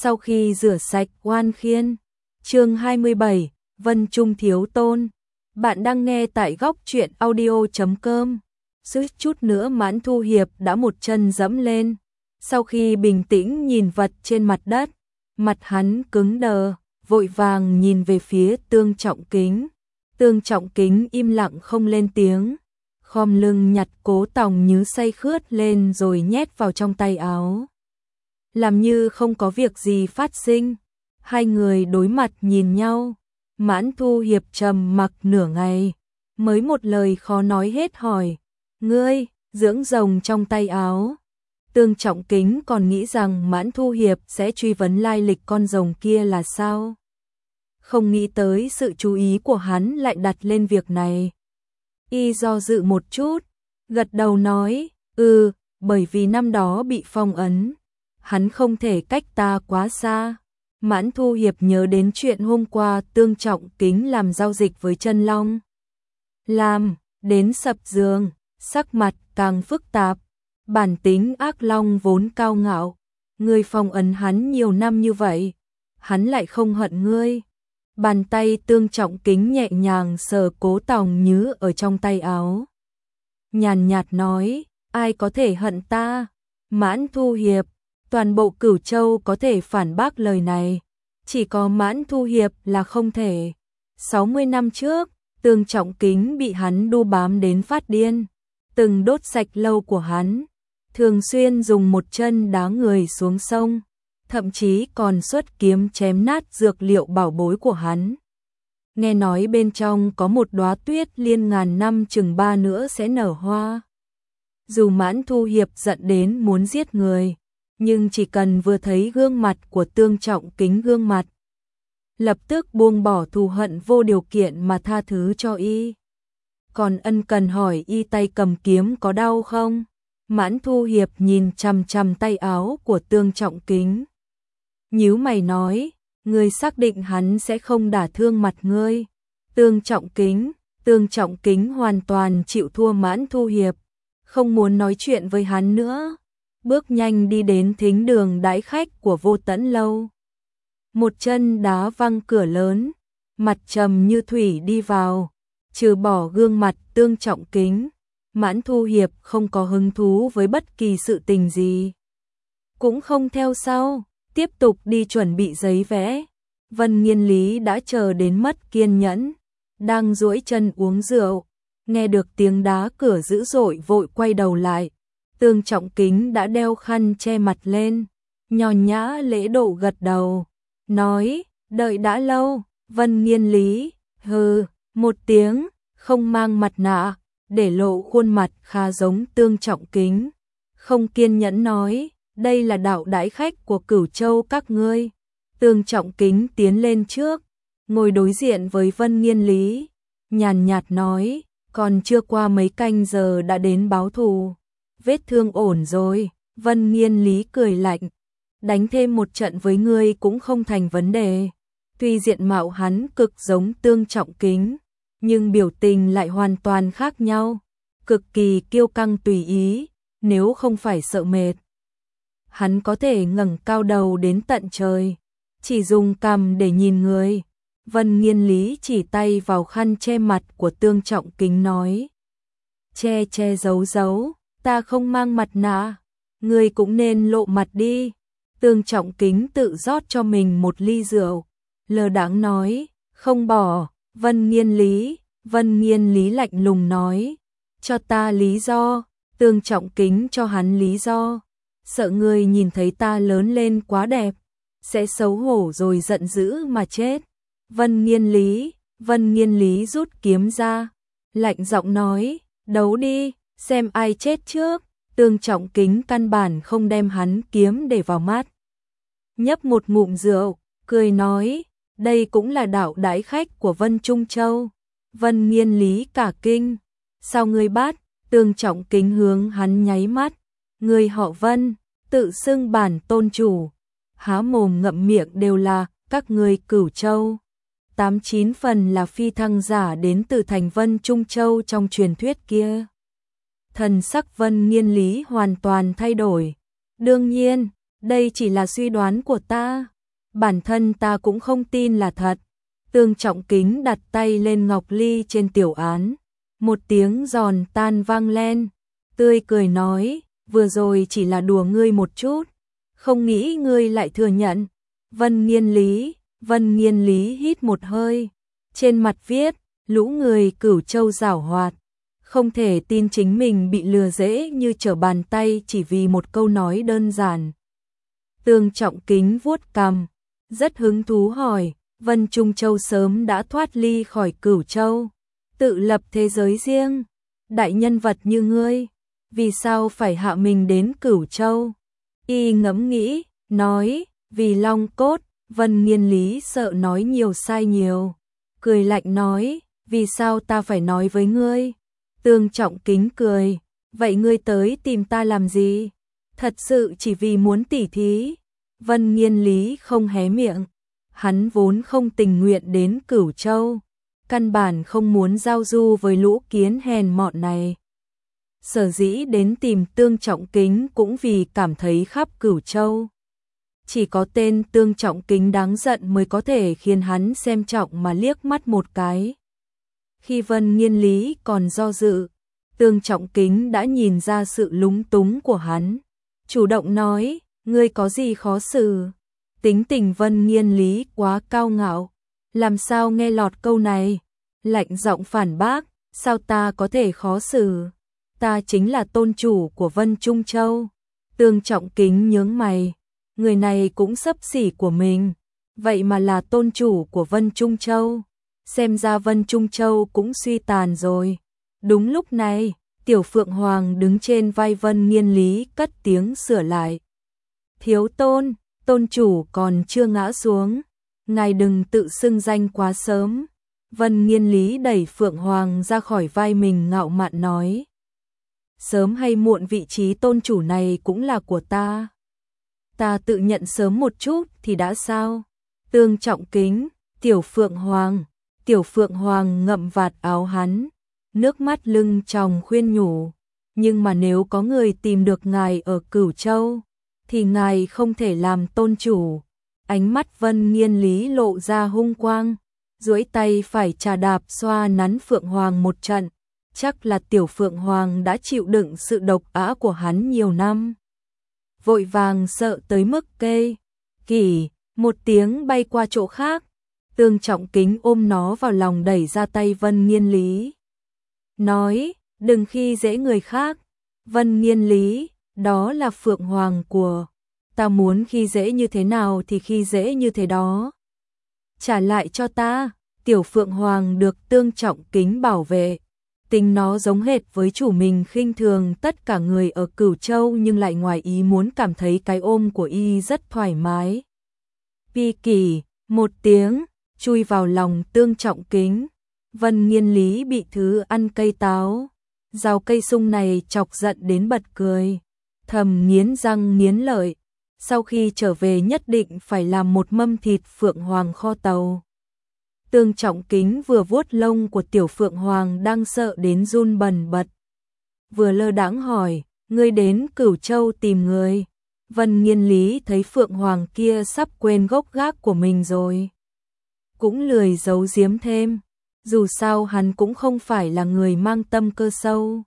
Sau khi rửa sạch oan khiên, chương 27, Vân Trung thiếu tôn. Bạn đang nghe tại góc truyện audio.com. Suýt chút nữa Mãn Thu Hiệp đã một chân dẫm lên. Sau khi bình tĩnh nhìn vật trên mặt đất, mặt hắn cứng đờ, vội vàng nhìn về phía Tương Trọng Kính. Tương Trọng Kính im lặng không lên tiếng, khom lưng nhặt Cố Tòng Nhứ say khướt lên rồi nhét vào trong tay áo. Làm như không có việc gì phát sinh, hai người đối mặt nhìn nhau. Mãn Thu Hiệp trầm mặc nửa ngày, mới một lời khó nói hết hỏi, ngươi, dưỡng rồng trong tay áo. Tương Trọng Kính còn nghĩ rằng Mãn Thu Hiệp sẽ truy vấn lai lịch con rồng kia là sao. Không nghĩ tới sự chú ý của hắn lại đặt lên việc này. Y do dự một chút, gật đầu nói, bởi vì năm đó bị phong ấn, hắn không thể cách ta quá xa. Mãn Thu Hiệp nhớ đến chuyện hôm qua Tương Trọng Kính làm giao dịch với Chân Long. Làm đến sập giường, sắc mặt càng phức tạp, bản tính ác long vốn cao ngạo, ngươi phong ấn hắn nhiều năm như vậy, hắn lại không hận ngươi. Bàn tay Tương Trọng Kính nhẹ nhàng sờ Cố Tòng Nhứ ở trong tay áo. Nhàn nhạt nói, ai có thể hận ta? Mãn Thu Hiệp, toàn bộ Cửu Châu có thể phản bác lời này, chỉ có Mãn Thu Hiệp là không thể. 60 năm trước, Tương Trọng Kính bị hắn đu bám đến phát điên, từng đốt sạch lâu của hắn, thường xuyên dùng một chân đá người xuống sông, thậm chí còn xuất kiếm chém nát dược liệu bảo bối của hắn. Nghe nói bên trong có một đóa tuyết liên ngàn năm chừng 3 nữa sẽ nở hoa. Dù Mãn Thu Hiệp giận đến muốn giết người, nhưng chỉ cần vừa thấy gương mặt của Tương Trọng Kính gương mặt, lập tức buông bỏ thù hận vô điều kiện mà tha thứ cho y. Còn ân cần hỏi y tay cầm kiếm có đau không? Mãn Thu Hiệp nhìn chằm chằm tay áo của Tương Trọng Kính, nhíu mày nói, ngươi xác định hắn sẽ không đả thương mặt ngươi? Tương Trọng Kính hoàn toàn chịu thua Mãn Thu Hiệp, không muốn nói chuyện với hắn nữa, bước nhanh đi đến thính đường đãi khách của Vô Tẫn Lâu. Một chân đá văng cửa lớn, mặt trầm như thủy đi vào, trừ bỏ gương mặt Tương Trọng Kính, Mãn Thu Hiệp không có hứng thú với bất kỳ sự tình gì. Cũng không theo sau, tiếp tục đi chuẩn bị giấy vẽ. Vân Nghiên Lý đã chờ đến mất kiên nhẫn, đang duỗi chân uống rượu, nghe được tiếng đá cửa dữ dội vội quay đầu lại. Tương Trọng Kính đã đeo khăn che mặt lên, nho nhã lễ độ gật đầu, nói, đợi đã lâu. Vân Nghiên Lý, một tiếng, không mang mặt nạ, để lộ khuôn mặt khá giống Tương Trọng Kính. Không kiên nhẫn nói, đây là đạo đãi khách của Cửu Châu các ngươi. Tương Trọng Kính tiến lên trước, ngồi đối diện với Vân Nghiên Lý, nhàn nhạt nói, còn chưa qua mấy canh giờ đã đến báo thù. Vết thương ổn rồi. Vân Nghiên Lý cười lạnh, đánh thêm một trận với ngươi cũng không thành vấn đề. Tuy diện mạo hắn cực giống Tương Trọng Kính, nhưng biểu tình lại hoàn toàn khác nhau, cực kỳ kiêu căng tùy ý, nếu không phải sợ mệt, hắn có thể ngẩng cao đầu đến tận trời, chỉ dùng cằm để nhìn người. Vân Nghiên Lý chỉ tay vào khăn che mặt của Tương Trọng Kính nói, che giấu, ta không mang mặt nạ, ngươi cũng nên lộ mặt đi. Tương Trọng Kính tự rót cho mình một ly rượu, lơ đãng nói, không bỏ. Vân Nghiên Lý lạnh lùng nói, cho ta lý do. Tương Trọng Kính cho hắn lý do, sợ ngươi nhìn thấy ta lớn lên quá đẹp, sẽ xấu hổ rồi giận dữ mà chết. Vân Nghiên Lý rút kiếm ra, lạnh giọng nói, đấu đi, xem ai chết trước. Tương Trọng Kính căn bản không đem hắn kiếm để vào mắt, nhấp một ngụm rượu, cười nói, đây cũng là đạo đãi khách của Vân Trung Châu. Vân Nghiên Lý cả kinh, sao ngươi bắt? Tương Trọng Kính hướng hắn nháy mắt, ngươi họ Vân, tự xưng bản tôn chủ, há mồm ngậm miệng đều là các ngươi Cửu Châu, 89 phần là phi thăng giả đến từ thành Vân Trung Châu trong truyền thuyết kia. Thần sắc Vân Nghiên Lý hoàn toàn thay đổi. Đương nhiên, đây chỉ là suy đoán của ta, bản thân ta cũng không tin là thật. Tương Trọng Kính đặt tay lên ngọc ly trên tiểu án, một tiếng giòn tan vang lên, tươi cười nói, vừa rồi chỉ là đùa ngươi một chút, không nghĩ ngươi lại thừa nhận. Vân Nghiên Lý hít một hơi, trên mặt viết, lũ người Cửu Châu giảo hoạt, không thể tin chính mình bị lừa dễ như trở bàn tay chỉ vì một câu nói đơn giản. Tương Trọng Kính vuốt cằm, rất hứng thú hỏi, Vân Trung Châu sớm đã thoát ly khỏi Cửu Châu, tự lập thế giới riêng, đại nhân vật như ngươi, vì sao phải hạ mình đến Cửu Châu? Y ngẫm nghĩ, nói, vì Long Cốt. Vân Nghiên Lý sợ nói nhiều sai nhiều, cười lạnh nói, vì sao ta phải nói với ngươi? Tương Trọng Kính cười, vậy ngươi tới tìm ta làm gì? Thật sự chỉ vì muốn tỉ thí? Vân Nghiên Lý không hé miệng, hắn vốn không tình nguyện đến Cửu Châu, căn bản không muốn giao du với lũ kiến hèn mọn này. Sở dĩ đến tìm Tương Trọng Kính cũng vì cảm thấy khắp Cửu Châu, chỉ có tên Tương Trọng Kính đáng giận mới có thể khiến hắn xem trọng mà liếc mắt một cái. Khi Vân Nghiên Lý còn do dự, Tương Trọng Kính đã nhìn ra sự lúng túng của hắn, chủ động nói, ngươi có gì khó xử? Tính tình Vân Nghiên Lý quá cao ngạo, làm sao nghe lọt câu này, lạnh giọng phản bác, sao ta có thể khó xử? Ta chính là tôn chủ của Vân Trung Châu. Tương Trọng Kính nhướng mày, người này cũng xấp xỉ của mình, vậy mà là tôn chủ của Vân Trung Châu, xem ra Vân Trung Châu cũng suy tàn rồi. Đúng lúc này, Tiểu Phượng Hoàng đứng trên vai Vân Nghiên Lý cất tiếng sửa lại. Thiếu tôn, tôn chủ còn chưa ngã xuống, ngài đừng tự xưng danh quá sớm. Vân Nghiên Lý đẩy Phượng Hoàng ra khỏi vai mình ngạo mạn nói. Sớm hay muộn vị trí tôn chủ này cũng là của ta. Ta tự nhận sớm một chút thì đã sao? Tương Trọng Kính, Tiểu Phượng Hoàng ngậm vạt áo hắn, nước mắt lưng tròng khuyên nhủ. Nhưng mà nếu có người tìm được ngài ở Cửu Châu, thì ngài không thể làm tôn chủ. Ánh mắt Vân Nghiên Lý lộ ra hung quang, duỗi tay phải trà đạp xoa nắn Phượng Hoàng một trận. Chắc là Tiểu Phượng Hoàng đã chịu đựng sự độc ác của hắn nhiều năm, vội vàng sợ tới mức kêu kỷ một tiếng bay qua chỗ khác. Tương Trọng Kính ôm nó vào lòng đẩy ra tay Vân Nghiên Lý, nói, đừng khi dễ người khác. Vân Nghiên Lý, đó là Phượng Hoàng của ta, muốn khi dễ như thế nào thì khi dễ như thế đó. Trả lại cho ta. Tiểu Phượng Hoàng được Tương Trọng Kính bảo vệ, tính nó giống hệt với chủ mình khinh thường tất cả người ở Cửu Châu, nhưng lại ngoài ý muốn cảm thấy cái ôm của y rất thoải mái. Pi kỷ một tiếng, chui vào lòng Tương Trọng Kính. Vân Nghiên Lý bị thứ ăn cây táo, rau cây sung này chọc giận đến bật cười, thầm nghiến răng nghiến lợi. Sau khi trở về nhất định phải làm một mâm thịt Phượng Hoàng kho tàu. Tương Trọng Kính vừa vuốt lông của Tiểu Phượng Hoàng đang sợ đến run bần bật, vừa lơ đãng hỏi, ngươi đến Cửu Châu tìm người? Vân Nghiên Lý thấy Phượng Hoàng kia sắp quên gốc gác của mình rồi, cũng lười giấu giếm thêm, dù sao hắn cũng không phải là người mang tâm cơ sâu.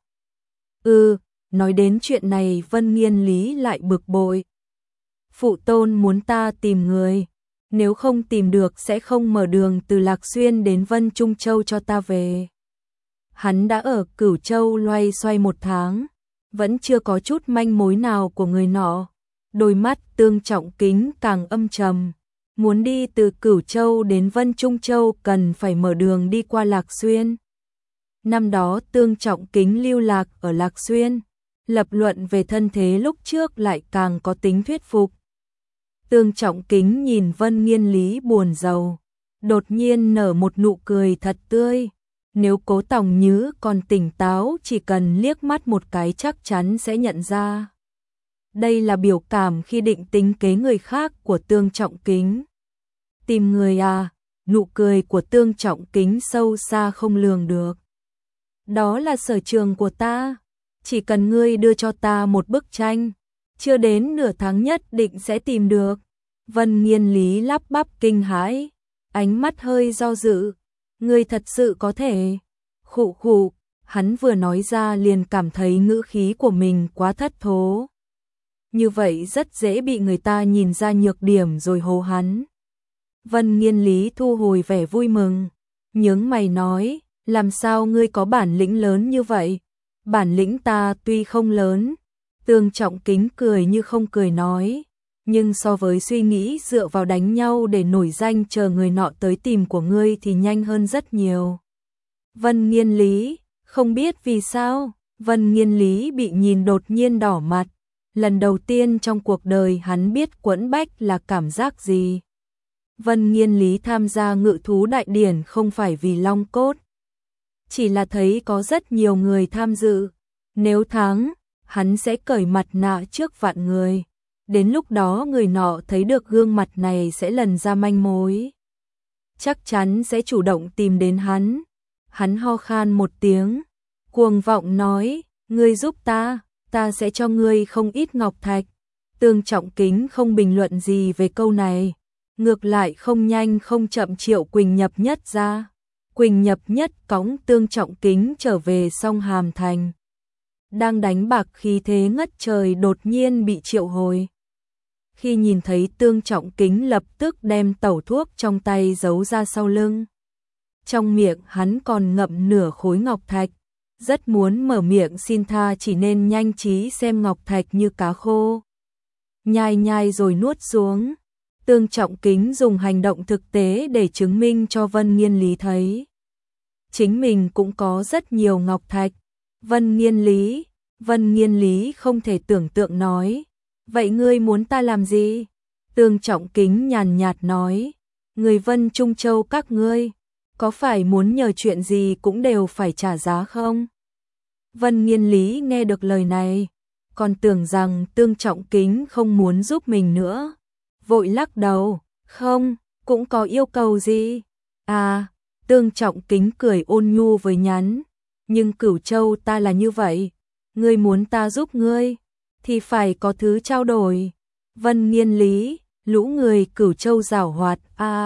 Nói đến chuyện này Vân Nghiên Lý lại bực bội. Phụ tôn muốn ta tìm người, nếu không tìm được sẽ không mở đường từ Lạc Xuyên đến Vân Trung Châu cho ta về. Hắn đã ở Cửu Châu loay xoay 1 tháng, vẫn chưa có chút manh mối nào của người nọ. Đôi mắt Tương Trọng Kính càng âm trầm, muốn đi từ Cửu Châu đến Vân Trung Châu cần phải mở đường đi qua Lạc Xuyên. Năm đó Tương Trọng Kính lưu lạc ở Lạc Xuyên, lập luận về thân thế lúc trước lại càng có tính thuyết phục. Tương Trọng Kính nhìn Vân Nghiên Lý buồn rầu, đột nhiên nở một nụ cười thật tươi. Nếu Cố Tòng Nhứ còn tỉnh táo, chỉ cần liếc mắt một cái chắc chắn sẽ nhận ra. Đây là biểu cảm khi định tính kế người khác của Tương Trọng Kính. Tìm người à? Nụ cười của Tương Trọng Kính sâu xa không lường được. Đó là sở trường của ta. Chỉ cần ngươi đưa cho ta một bức tranh, chưa đến nửa tháng nhất định sẽ tìm được. Vân Nghiên Lý lắp bắp kinh hãi, ánh mắt hơi do dự. Ngươi thật sự có thể? Khụ khụ, hắn vừa nói ra liền cảm thấy ngữ khí của mình quá thất thố. Như vậy rất dễ bị người ta nhìn ra nhược điểm rồi hô hắn. Vân Nghiên Lý thu hồi vẻ vui mừng, nhướng mày nói, làm sao ngươi có bản lĩnh lớn như vậy? Bản lĩnh ta tuy không lớn, Tương Trọng Kính cười như không cười nói, nhưng so với suy nghĩ dựa vào đánh nhau để nổi danh chờ người nọ tới tìm của ngươi thì nhanh hơn rất nhiều. Vân Nghiên Lý, không biết vì sao, Vân Nghiên Lý bị nhìn đột nhiên đỏ mặt, lần đầu tiên trong cuộc đời hắn biết quẫn bách là cảm giác gì. Vân Nghiên Lý tham gia ngự thú đại điển không phải vì long cốt, chỉ là thấy có rất nhiều người tham dự, nếu thắng, hắn sẽ cởi mặt nạ trước vạn người. Đến lúc đó người nọ thấy được gương mặt này sẽ lần ra manh mối. Chắc chắn sẽ chủ động tìm đến hắn. Hắn ho khan một tiếng, cuồng vọng nói, ngươi giúp ta sẽ cho ngươi không ít ngọc thạch. Tương Trọng Kính không bình luận gì về câu này, ngược lại không nhanh không chậm triệu Quỳnh Nhập Nhất ra. Quỳnh Nhập Nhất cõng Tương Trọng Kính trở về Song Hàm Thành. Đang đánh bạc khí thế ngất trời đột nhiên bị triệu hồi. Khi nhìn thấy Tương Trọng Kính lập tức đem tẩu thuốc trong tay giấu ra sau lưng. Trong miệng hắn còn ngậm nửa khối ngọc thạch, rất muốn mở miệng xin tha chỉ nên nhanh trí xem ngọc thạch như cá khô. Nhai nhai rồi nuốt xuống. Tương Trọng Kính dùng hành động thực tế để chứng minh cho Vân Nghiên Lý thấy. Chính mình cũng có rất nhiều ngọc thạch. Vân Nghiên Lý không thể tưởng tượng nói. Vậy ngươi muốn ta làm gì? Tương Trọng Kính nhàn nhạt nói. Người Vân Trung Châu các ngươi, có phải muốn nhờ chuyện gì cũng đều phải trả giá không? Vân Nghiên Lý nghe được lời này, còn tưởng rằng Tương Trọng Kính không muốn giúp mình nữa. Vội lắc đầu, không, cũng có yêu cầu gì? À, Tương Trọng Kính cười ôn nhu với nhắn, nhưng Cửu Châu ta là như vậy, ngươi muốn ta giúp ngươi, thì phải có thứ trao đổi. Vân Nghiên Lý, lũ người Cửu Châu giảo hoạt,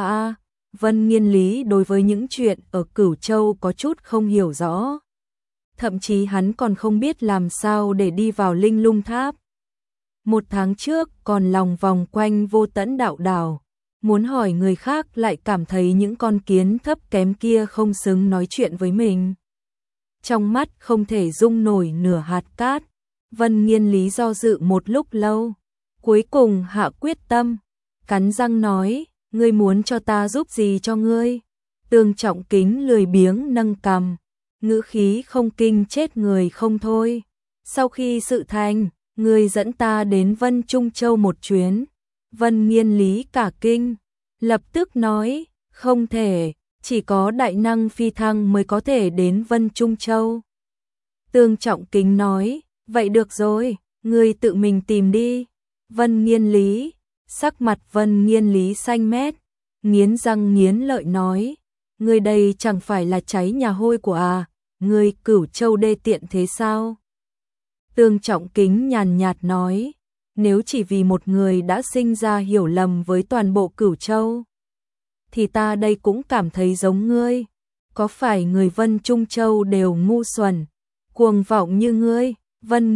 Vân Nghiên Lý đối với những chuyện ở Cửu Châu có chút không hiểu rõ. Thậm chí hắn còn không biết làm sao để đi vào Linh Lung Tháp. Một tháng trước còn lòng vòng quanh Vô Tẫn Đạo Đảo, muốn hỏi người khác lại cảm thấy những con kiến thấp kém kia không xứng nói chuyện với mình. Trong mắt không thể dung nổi nửa hạt cát, Vân Nghiên Lý do dự một lúc lâu, cuối cùng hạ quyết tâm, cắn răng nói, ngươi muốn cho ta giúp gì cho ngươi? Tương Trọng Kính lười biếng nâng cằm, ngữ khí không kinh chết người không thôi. Sau khi sự thành, ngươi dẫn ta đến Vân Trung Châu một chuyến. Vân Nghiên Lý cả kinh, lập tức nói, không thể, chỉ có đại năng phi thăng mới có thể đến Vân Trung Châu. Tương Trọng Kính nói, vậy được rồi, ngươi tự mình tìm đi. Vân Nghiên Lý, sắc mặt Vân Nghiên Lý xanh mét, nghiến răng nghiến lợi nói, ngươi đây chẳng phải là cháy nhà hôi của ngươi Cửu Châu đê tiện thế sao? Tương Trọng Kính nhàn nhạt nói, nếu chỉ vì một người đã sinh ra hiểu lầm với toàn bộ Cửu Châu, thì ta đây cũng cảm thấy giống ngươi. Có phải người Vân Trung Châu đều ngu xuẩn, cuồng vọng như ngươi? Vân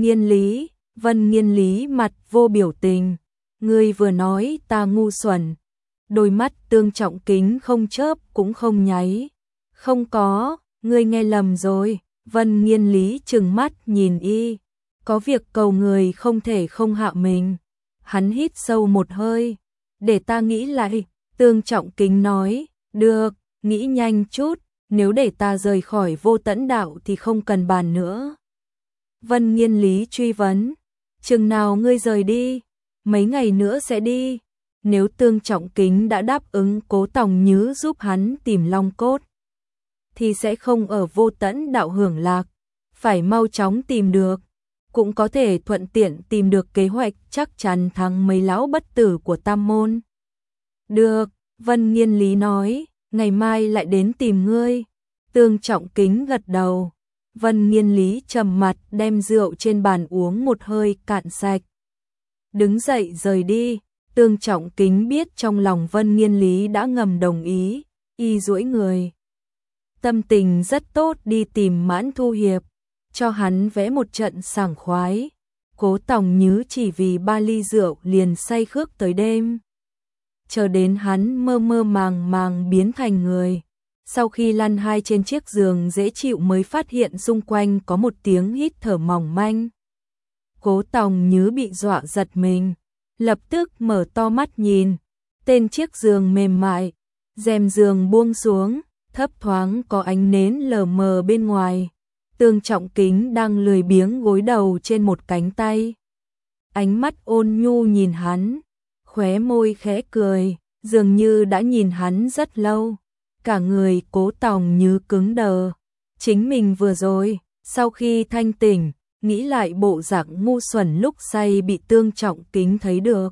Nghiên Lý mặt vô biểu tình, ngươi vừa nói ta ngu xuẩn. Đôi mắt Tương Trọng Kính không chớp cũng không nháy. Không có, ngươi nghe lầm rồi. Vân Nghiên Lý trừng mắt nhìn y, có việc cầu người không thể không hạ mình. Hắn hít sâu một hơi, để ta nghĩ lại. Tương Trọng Kính nói, được, nghĩ nhanh chút, nếu để ta rời khỏi Vô Tẫn Đạo thì không cần bàn nữa. Vân Nghiên Lý truy vấn, chừng nào ngươi rời đi? Mấy ngày nữa sẽ đi. Nếu Tương Trọng Kính đã đáp ứng Cố Tòng Nhứ giúp hắn tìm long cốt, thì sẽ không ở Vô Tẫn Đạo hưởng lạc, phải mau chóng tìm được, cũng có thể thuận tiện tìm được kế hoạch chắc chắn thắng mấy lão bất tử của Tam Môn. Được, Vân Nghiên Lý nói, ngày mai lại đến tìm ngươi. Tương Trọng Kính gật đầu. Vân Nghiên Lý trầm mặt đem rượu trên bàn uống một hơi cạn sạch. Đứng dậy rời đi. Tương Trọng Kính biết trong lòng Vân Nghiên Lý đã ngầm đồng ý, y duỗi người. Tâm tình rất tốt đi tìm Mãn Thu Hiệp, cho hắn vẽ một trận sảng khoái. Cố Tòng Nhứ chỉ vì 3 ly rượu liền say khước tới đêm. Chờ đến hắn mơ mơ màng màng biến thành người. Sau khi lăn hai trên chiếc giường dễ chịu mới phát hiện xung quanh có một tiếng hít thở mỏng manh. Cố Tòng Nhứ bị dọa giật mình, lập tức mở to mắt nhìn. Tên chiếc giường mềm mại, rèm giường buông xuống, thấp thoáng có ánh nến lờ mờ bên ngoài. Tương Trọng Kính đang lười biếng gối đầu trên một cánh tay. Ánh mắt ôn nhu nhìn hắn, khóe môi khẽ cười, dường như đã nhìn hắn rất lâu. Cả người Cố Tòng Nhứ cứng đờ. Chính mình vừa rồi, sau khi thanh tỉnh, nghĩ lại bộ dạng ngu xuẩn lúc say bị Tương Trọng Kính thấy được.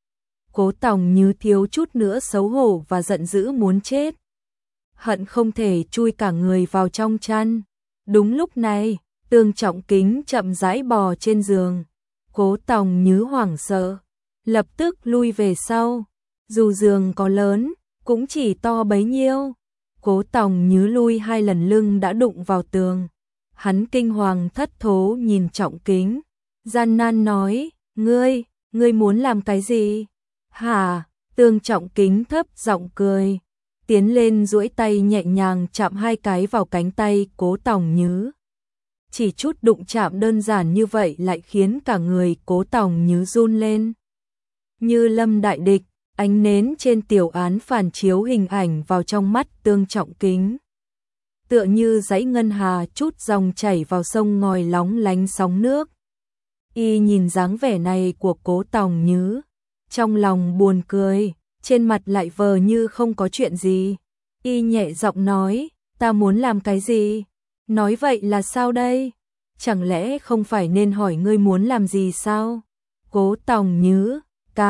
Cố Tòng Nhứ thiếu chút nữa xấu hổ và giận dữ muốn chết. Hận không thể chui cả người vào trong chăn. Đúng lúc này, Tương Trọng Kính chậm rãi bò trên giường. Cố Tòng Nhứ hoảng sợ, lập tức lui về sau. Dù giường có lớn, cũng chỉ to bấy nhiêu. Cố Tòng Nhứ lui 2 lần lưng đã đụng vào tường. Hắn kinh hoàng thất thố nhìn Trọng Kính, gian nan nói, ngươi muốn làm cái gì? Hả? Tương Trọng Kính thấp giọng cười, tiến lên duỗi tay nhẹ nhàng chạm 2 cái vào cánh tay Cố Tòng Nhứ. Chỉ chút đụng chạm đơn giản như vậy lại khiến cả người Cố Tòng Nhứ run lên. Như lâm đại địch, ánh nến trên tiểu án phản chiếu hình ảnh vào trong mắt Tương Trọng Kính. Tựa như dãy ngân hà chút dòng chảy vào sông ngòi lóng lánh sóng nước. Y nhìn dáng vẻ này của Cố Tòng Nhứ, trong lòng buồn cười, trên mặt lại vờ như không có chuyện gì. Y nhẹ giọng nói, ta muốn làm cái gì? Nói vậy là sao đây? Chẳng lẽ không phải nên hỏi ngươi muốn làm gì sao? Cố Tòng Nhứ,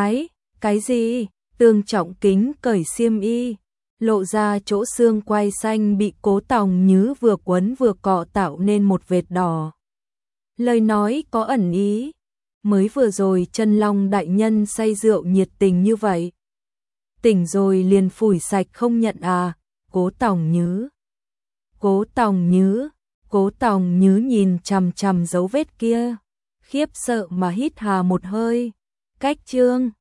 cái gì? Tương Trọng Kính cởi xiêm y, lộ ra chỗ xương quai xanh bị Cố Tòng Nhứ vừa quấn vừa cọ tạo nên một vệt đỏ. Lời nói có ẩn ý, mới vừa rồi Chân Long đại nhân say rượu nhiệt tình như vậy. Tỉnh rồi liền phủi sạch không nhận à? Cố Tòng Nhứ. Cố Tòng Nhứ nhìn chằm chằm dấu vết kia, khiếp sợ mà hít hà một hơi. Cách chương